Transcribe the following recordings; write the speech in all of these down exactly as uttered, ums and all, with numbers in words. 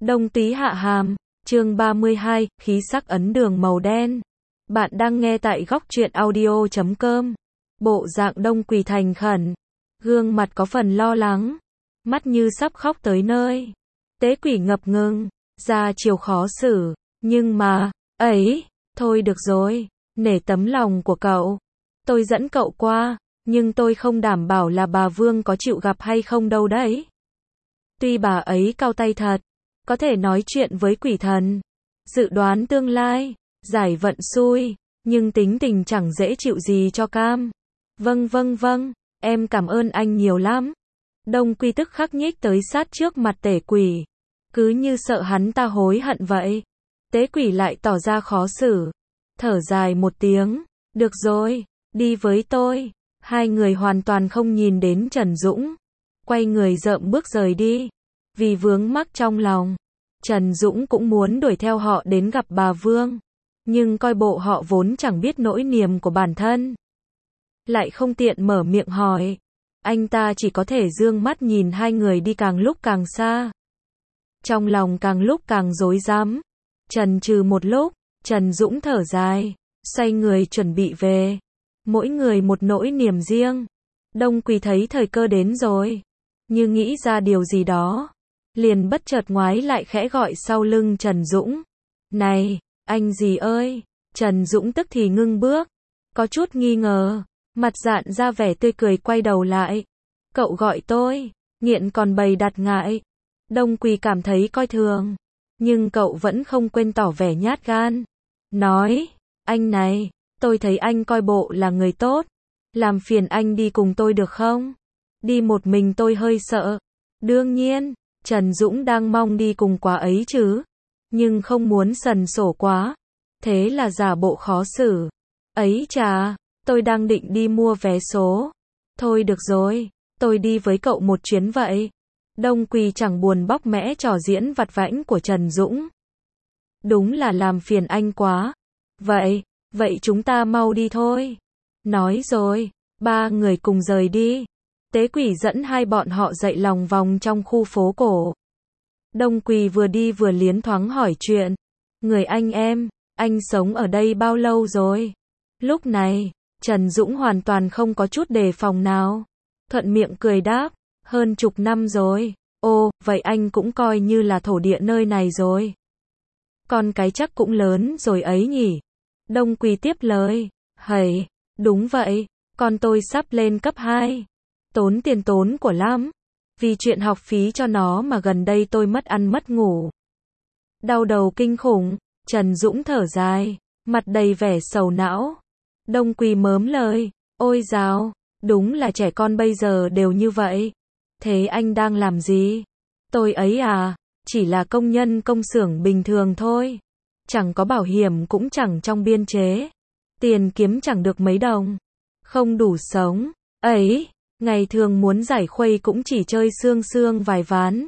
Đông Túy hạ hàm, chương ba mươi hai, khí sắc ấn đường màu đen. Bạn đang nghe tại góc truyện audio chấm com. Bộ dạng Đông Quỳ thành khẩn, gương mặt có phần lo lắng, mắt như sắp khóc tới nơi. Tế Quỷ ngập ngừng, ra chiều khó xử, nhưng mà, ấy, thôi được rồi, nể tấm lòng của cậu. Tôi dẫn cậu qua, nhưng tôi không đảm bảo là bà Vương có chịu gặp hay không đâu đấy. Tuy bà ấy cao tay thật, có thể nói chuyện với quỷ thần, dự đoán tương lai, giải vận xui, nhưng tính tình chẳng dễ chịu gì cho cam. Vâng vâng vâng, em cảm ơn anh nhiều lắm. Đông Quy tức khắc nhích tới sát trước mặt Tể Quỷ, cứ như sợ hắn ta hối hận vậy. Tế Quỷ lại tỏ ra khó xử, thở dài một tiếng, được rồi, đi với tôi. Hai người hoàn toàn không nhìn đến Trần Dũng, quay người rợm bước rời đi. Vì vướng mắc trong lòng, Trần Dũng cũng muốn đuổi theo họ đến gặp bà Vương, nhưng coi bộ họ vốn chẳng biết nỗi niềm của bản thân, lại không tiện mở miệng hỏi. Anh ta chỉ có thể dương mắt nhìn hai người đi càng lúc càng xa, trong lòng càng lúc càng rối rắm. Chần chừ một lúc, Trần Dũng thở dài, xoay người chuẩn bị về. Mỗi người một nỗi niềm riêng. Đông Quỳ thấy thời cơ đến rồi, như nghĩ ra điều gì đó, liền bất chợt ngoái lại khẽ gọi sau lưng Trần Dũng. Này, anh gì ơi? Trần Dũng tức thì ngưng bước, có chút nghi ngờ, mặt dạn ra vẻ tươi cười quay đầu lại. Cậu gọi tôi, nghiện còn bày đặt ngại. Đông Quỳ cảm thấy coi thường, nhưng cậu vẫn không quên tỏ vẻ nhát gan. Nói, anh này, tôi thấy anh coi bộ là người tốt, làm phiền anh đi cùng tôi được không? Đi một mình tôi hơi sợ. Đương nhiên, Trần Dũng đang mong đi cùng quá ấy chứ, nhưng không muốn sần sổ quá, thế là giả bộ khó xử. Ấy chà, tôi đang định đi mua vé số. Thôi được rồi, tôi đi với cậu một chuyến vậy. Đông Quỳ chẳng buồn bóc mẽ trò diễn vặt vãnh của Trần Dũng. Đúng là làm phiền anh quá. Vậy, vậy chúng ta mau đi thôi. Nói rồi, ba người cùng rời đi. Tế Quỷ dẫn hai bọn họ dậy lòng vòng trong khu phố cổ. Đông Quỳ vừa đi vừa liến thoáng hỏi chuyện. Người anh em, anh sống ở đây bao lâu rồi? Lúc này, Trần Dũng hoàn toàn không có chút đề phòng nào. Thuận miệng cười đáp, hơn chục năm rồi. Ồ, vậy anh cũng coi như là thổ địa nơi này rồi. Con cái chắc cũng lớn rồi ấy nhỉ? Đông Quỳ tiếp lời. Hầy, đúng vậy, con tôi sắp lên cấp hai. Tốn tiền tốn của lắm. Vì chuyện học phí cho nó mà gần đây tôi mất ăn mất ngủ. Đau đầu kinh khủng. Trần Dũng thở dài, mặt đầy vẻ sầu não. Đông Quỳ mớm lời. Ôi dào, đúng là trẻ con bây giờ đều như vậy. Thế anh đang làm gì? Tôi ấy à, chỉ là công nhân công xưởng bình thường thôi. Chẳng có bảo hiểm cũng chẳng trong biên chế. Tiền kiếm chẳng được mấy đồng. Không đủ sống. Ấy, ngày thường muốn giải khuây cũng chỉ chơi sương sương vài ván.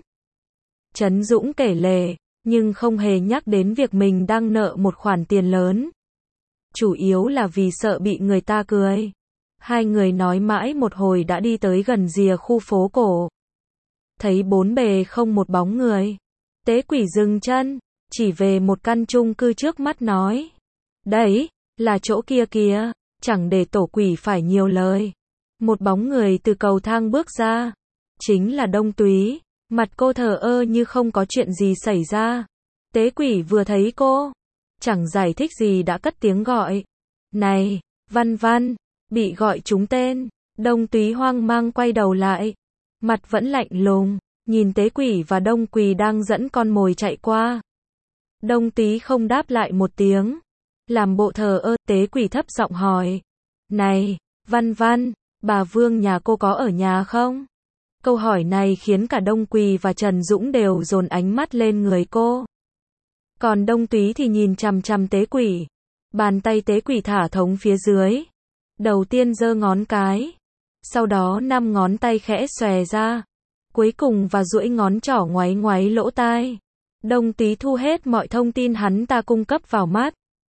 Trấn Dũng kể lể, nhưng không hề nhắc đến việc mình đang nợ một khoản tiền lớn. Chủ yếu là vì sợ bị người ta cười. Hai người nói mãi một hồi đã đi tới gần rìa khu phố cổ. Thấy bốn bề không một bóng người. Tế Quỷ dừng chân, chỉ về một căn chung cư trước mắt nói. Đấy, là chỗ kia kìa, chẳng để tổ quỷ phải nhiều lời. Một bóng người từ cầu thang bước ra. Chính là Đông Túy, mặt cô thờ ơ như không có chuyện gì xảy ra. Tế Quỷ vừa thấy cô, chẳng giải thích gì đã cất tiếng gọi. Này, Văn Văn, bị gọi trúng tên. Đông Túy hoang mang quay đầu lại, mặt vẫn lạnh lùng, nhìn Tế Quỷ và Đông Quỳ đang dẫn con mồi chạy qua. Đông Túy không đáp lại một tiếng, làm bộ thờ ơ. Tế Quỷ thấp giọng hỏi. Này, Văn Văn, bà Vương nhà cô có ở nhà không? Câu hỏi này khiến cả Đông Quỳ và Trần Dũng đều dồn ánh mắt lên người cô. Còn Đông Túy thì nhìn chằm chằm Tế Quỷ. Bàn tay Tế Quỷ thả thóng phía dưới. Đầu tiên giơ ngón cái, sau đó năm ngón tay khẽ xòe ra, cuối cùng và duỗi ngón trỏ ngoáy ngoáy lỗ tai. Đông Túy thu hết mọi thông tin hắn ta cung cấp vào mắt.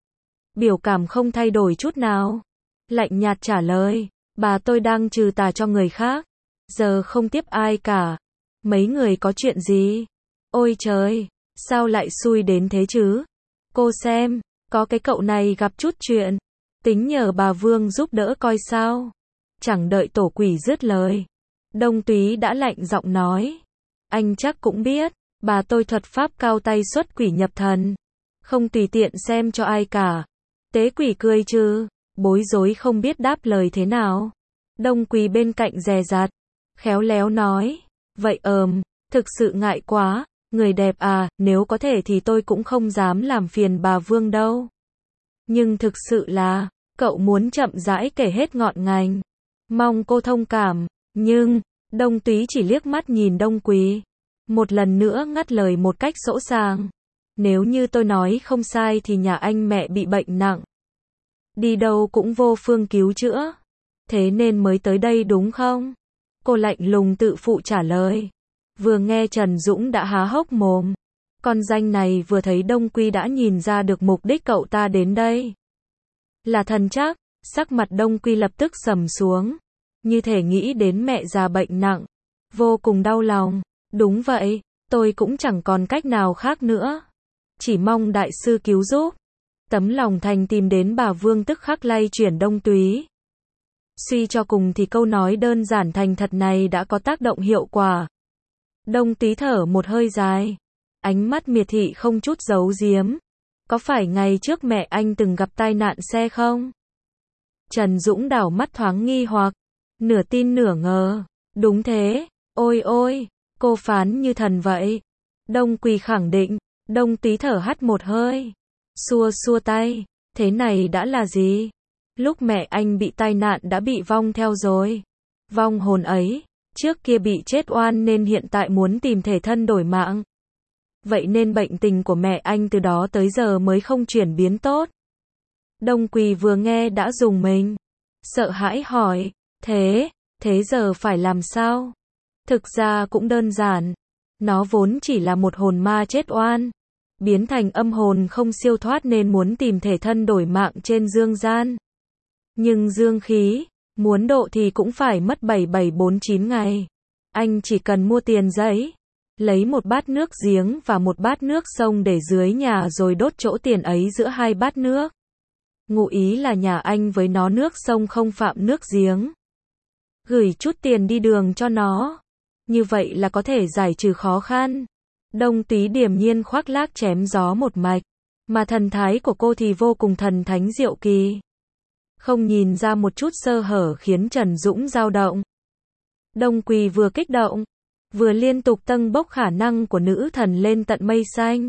Biểu cảm không thay đổi chút nào. Lạnh nhạt trả lời, bà tôi đang trừ tà cho người khác, giờ không tiếp ai cả. Mấy người có chuyện gì? Ôi trời, Sao lại xui đến thế chứ? Cô xem, có cái cậu này gặp chút chuyện. Tính nhờ bà Vương giúp đỡ coi sao. Chẳng đợi tổ quỷ dứt lời. Đông Túy đã lạnh giọng nói. Anh chắc cũng biết, bà tôi thuật pháp cao tay xuất quỷ nhập thần. Không tùy tiện xem cho ai cả. Tế quỷ cười chứ, bối rối không biết đáp lời thế nào. Đông Quỳ bên cạnh dè dặt, khéo léo nói. Vậy ờm, thực sự ngại quá, người đẹp à, nếu có thể thì tôi cũng không dám làm phiền bà Vương đâu. Nhưng thực sự là, cậu muốn chậm rãi kể hết ngọn ngành. Mong cô thông cảm, nhưng, Đông Túy chỉ liếc mắt nhìn Đông Quỳ. Một lần nữa ngắt lời một cách sỗ sàng. Nếu như tôi nói không sai thì nhà anh mẹ bị bệnh nặng. Đi đâu cũng vô phương cứu chữa. Thế nên mới tới đây đúng không? Cô lạnh lùng tự phụ trả lời. Vừa nghe Trần Dũng đã há hốc mồm. Con danh này vừa thấy Đông Quy đã nhìn ra được mục đích cậu ta đến đây. Là thần chắc, sắc mặt Đông Quy lập tức sầm xuống. Như thể nghĩ đến mẹ già bệnh nặng. Vô cùng đau lòng. Đúng vậy, tôi cũng chẳng còn cách nào khác nữa. Chỉ mong đại sư cứu giúp. Tấm lòng thành tìm đến bà Vương tức khắc lay chuyển Đông Túy. Suy cho cùng thì câu nói đơn giản thành thật này đã có tác động hiệu quả. Đông Túy thở một hơi dài. Ánh mắt miệt thị không chút giấu giếm. Có phải ngày trước mẹ anh từng gặp tai nạn xe không? Trần Dũng đảo mắt thoáng nghi hoặc. Nửa tin nửa ngờ. Đúng thế. Ôi ôi, cô phán như thần vậy. Đông Quỳ khẳng định. Đông Túy thở hắt một hơi. Xua xua tay. Thế này đã là gì? Lúc mẹ anh bị tai nạn đã bị vong theo rồi. Vong hồn ấy, trước kia bị chết oan nên hiện tại muốn tìm thể thân đổi mạng. Vậy nên bệnh tình của mẹ anh từ đó tới giờ mới không chuyển biến tốt. Đông Quỳ vừa nghe đã rùng mình. Sợ hãi hỏi, thế, thế giờ phải làm sao? Thực ra cũng đơn giản. Nó vốn chỉ là một hồn ma chết oan. Biến thành âm hồn không siêu thoát nên muốn tìm thể thân đổi mạng trên dương gian. Nhưng dương khí, muốn độ thì cũng phải mất bảy bảy bốn chín ngày. Anh chỉ cần mua tiền giấy, lấy một bát nước giếng và một bát nước sông để dưới nhà rồi đốt chỗ tiền ấy giữa hai bát nước. Ngụ ý là nhà anh với nó nước sông không phạm nước giếng. Gửi chút tiền đi đường cho nó. Như vậy là có thể giải trừ khó khăn. Đông Túy điềm nhiên khoác lác chém gió một mạch. Mà thần thái của cô thì vô cùng thần thánh diệu kỳ. Không nhìn ra một chút sơ hở khiến Trần Dũng dao động. Đông Quỳ vừa kích động, vừa liên tục tâng bốc khả năng của nữ thần lên tận mây xanh.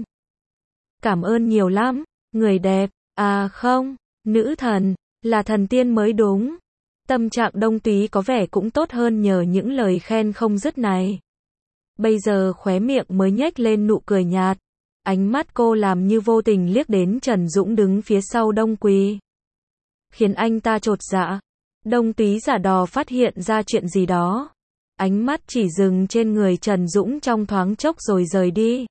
Cảm ơn nhiều lắm, người đẹp. À không, nữ thần, là thần tiên mới đúng. Tâm trạng Đông Túy có vẻ cũng tốt hơn nhờ những lời khen không dứt này. Bây giờ khóe miệng mới nhếch lên nụ cười nhạt. Ánh mắt cô làm như vô tình liếc đến Trần Dũng đứng phía sau Đông Quỳ. Khiến anh ta chột dạ. Đông Túy giả đò phát hiện ra chuyện gì đó. Ánh mắt chỉ dừng trên người Trần Dũng trong thoáng chốc rồi rời đi.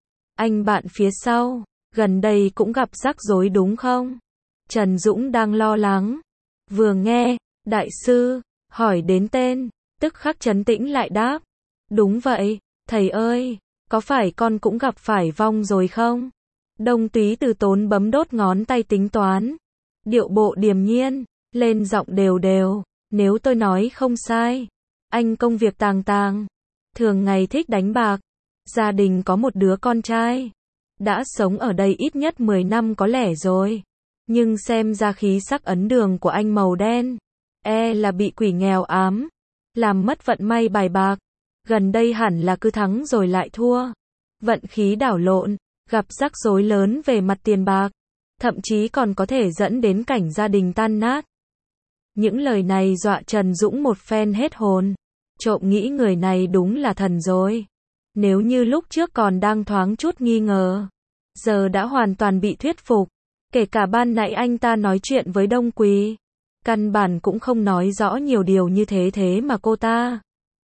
Anh bạn phía sau, gần đây cũng gặp rắc rối đúng không? Trần Dũng đang lo lắng. Vừa nghe, đại sư, hỏi đến tên, tức khắc trấn tĩnh lại đáp. Đúng vậy, thầy ơi, có phải con cũng gặp phải vong rồi không? Đông Túy từ tốn bấm đốt ngón tay tính toán. Điệu bộ điềm nhiên, lên giọng đều đều. Nếu tôi nói không sai, anh công việc tàng tàng, thường ngày thích đánh bạc, gia đình có một đứa con trai, đã sống ở đây ít nhất mười năm có lẽ rồi. Nhưng xem ra khí sắc ấn đường của anh màu đen, e là bị quỷ nghèo ám, làm mất vận may bài bạc. Gần đây hẳn là cứ thắng rồi lại thua, vận khí đảo lộn, gặp rắc rối lớn về mặt tiền bạc, thậm chí còn có thể dẫn đến cảnh gia đình tan nát. Những lời này dọa Trần Dũng một phen hết hồn. Trộm nghĩ người này đúng là thần rồi. Nếu như lúc trước còn đang thoáng chút nghi ngờ, giờ đã hoàn toàn bị thuyết phục. Kể cả ban nãy anh ta nói chuyện với Đông Quỳ, căn bản cũng không nói rõ nhiều điều như thế thế mà cô ta.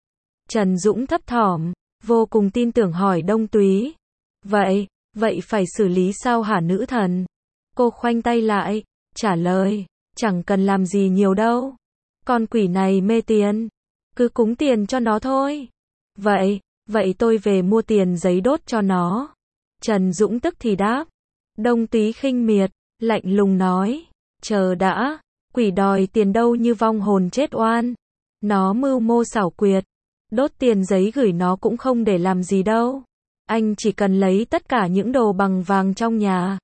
Trần Dũng thấp thỏm, vô cùng tin tưởng hỏi Đông Túy. Vậy, vậy phải xử lý sao hả nữ thần? Cô khoanh tay lại, trả lời, chẳng cần làm gì nhiều đâu. Con quỷ này mê tiền, cứ cúng tiền cho nó thôi. Vậy, vậy tôi về mua tiền giấy đốt cho nó. Trần Dũng tức thì đáp. Đông Túy khinh miệt, lạnh lùng nói, chờ đã, quỷ đòi tiền đâu như vong hồn chết oan. Nó mưu mô xảo quyệt, đốt tiền giấy gửi nó cũng không để làm gì đâu. Anh chỉ cần lấy tất cả những đồ bằng vàng trong nhà,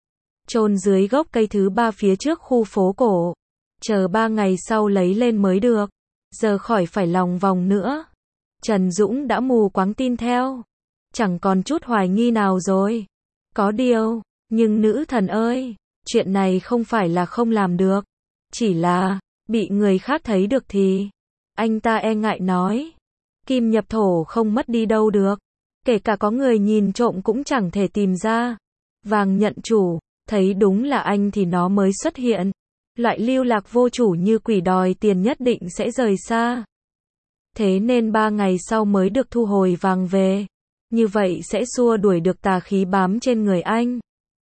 chôn dưới gốc cây thứ ba phía trước khu phố cổ. Chờ ba ngày sau lấy lên mới được. Giờ khỏi phải lòng vòng nữa. Trần Dũng đã mù quáng tin theo. Chẳng còn chút hoài nghi nào rồi. Có điều, nhưng nữ thần ơi, chuyện này không phải là không làm được. Chỉ là, bị người khác thấy được thì, anh ta e ngại nói. Kim nhập thổ không mất đi đâu được. Kể cả có người nhìn trộm cũng chẳng thể tìm ra. Vàng nhận chủ, thấy đúng là anh thì nó mới xuất hiện. Loại lưu lạc vô chủ như quỷ đòi tiền nhất định sẽ rời xa. Thế nên ba ngày sau mới được thu hồi vàng về. Như vậy sẽ xua đuổi được tà khí bám trên người anh.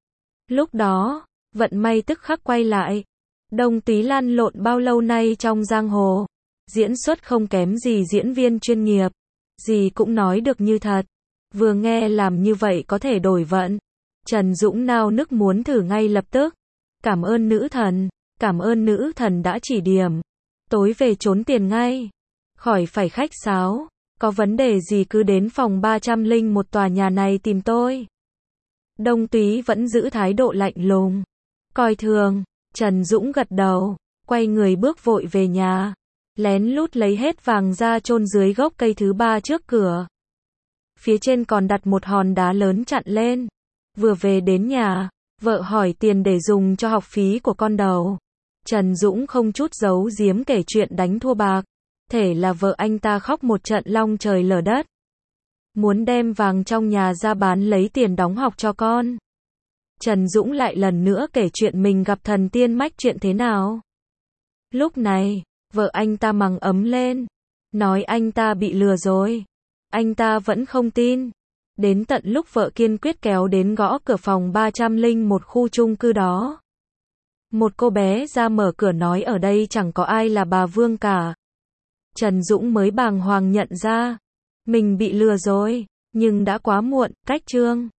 Lúc đó, vận may tức khắc quay lại. Đông Túy lăn lộn bao lâu nay trong giang hồ. Diễn xuất không kém gì diễn viên chuyên nghiệp. Gì cũng nói được như thật. Vừa nghe làm như vậy có thể đổi vận. Trần Dũng nao nức muốn thử ngay lập tức. Cảm ơn nữ thần. Cảm ơn nữ thần đã chỉ điểm. Tối về trốn tiền ngay. Khỏi phải khách sáo. Có vấn đề gì cứ đến phòng ba trăm lẻ một tòa nhà này tìm tôi. Đông Túy vẫn giữ thái độ lạnh lùng. Coi thường. Trần Dũng gật đầu. Quay người bước vội về nhà. Lén lút lấy hết vàng ra chôn dưới gốc cây thứ ba trước cửa. Phía trên còn đặt một hòn đá lớn chặn lên. Vừa về đến nhà, vợ hỏi tiền để dùng cho học phí của con đầu. Trần Dũng không chút giấu giếm kể chuyện đánh thua bạc. Thể là vợ anh ta khóc một trận long trời lở đất. Muốn đem vàng trong nhà ra bán lấy tiền đóng học cho con. Trần Dũng lại lần nữa kể chuyện mình gặp thần tiên mách chuyện thế nào. Lúc này, vợ anh ta mắng ấm lên. Nói anh ta bị lừa rồi. Anh ta vẫn không tin. Đến tận lúc vợ kiên quyết kéo đến gõ cửa phòng ba trăm lẻ một khu chung cư đó. Một cô bé ra mở cửa nói ở đây chẳng có ai là bà Vương cả. Trần Dũng mới bàng hoàng nhận ra. Mình bị lừa rồi. Nhưng đã quá muộn, cách chương.